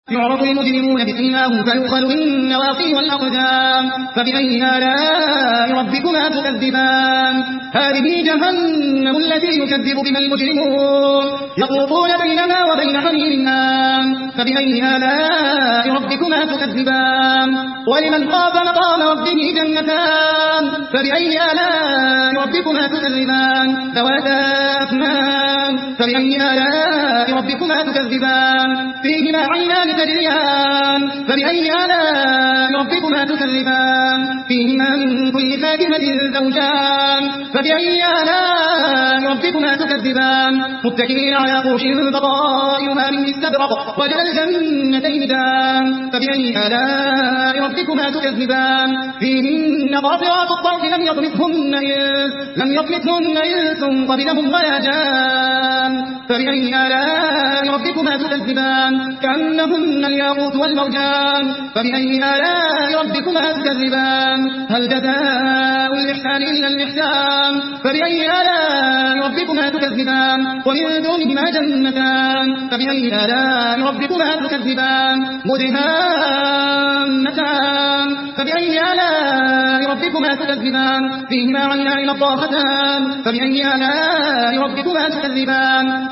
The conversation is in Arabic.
يعرض المجرمون بسيماهم فيؤخذ بالنواصي والأقدام فبأي آلاء ربكما تكذبان هذه جهنم التي يكذب بها المجرمون يطوفون بينها وبين حميم آن فبأي آلاء ربكما تكذبان ولمن خاف مقام ربه جنتان فبأي آلاء ربكما تكذبان ذواتا أفنان فبأي آلاء ربكما تكذبان فيهما عينان تجريان فبأي آلاء ربكما تكذبان فيهما من كل فاكهة زوجان فبأي آلاء ربكما تكذبان متكئين على فرش بطائرها من استبرق وجنى الجنتين دان فبأي آلاء ربكما تكذبان فيهن قاصرات الطرف لم يطمثهن إنس قبلهم ولا جان فبأي آلاء ربكما تكذبان كأنهن الياقوت والمرجان فبأي آلاء ربكما تكذبان هل جزاء الإحسان إلا الإحسان فبأي آلاء ربكما تكذبان ومن دونهما جنتان فبأي آلاء ربكما تكذبان مدهامتان فبأي آلاء ربكما تكذبان فيهما عينان نضاختان فبأي آلاء ربكما تكذبان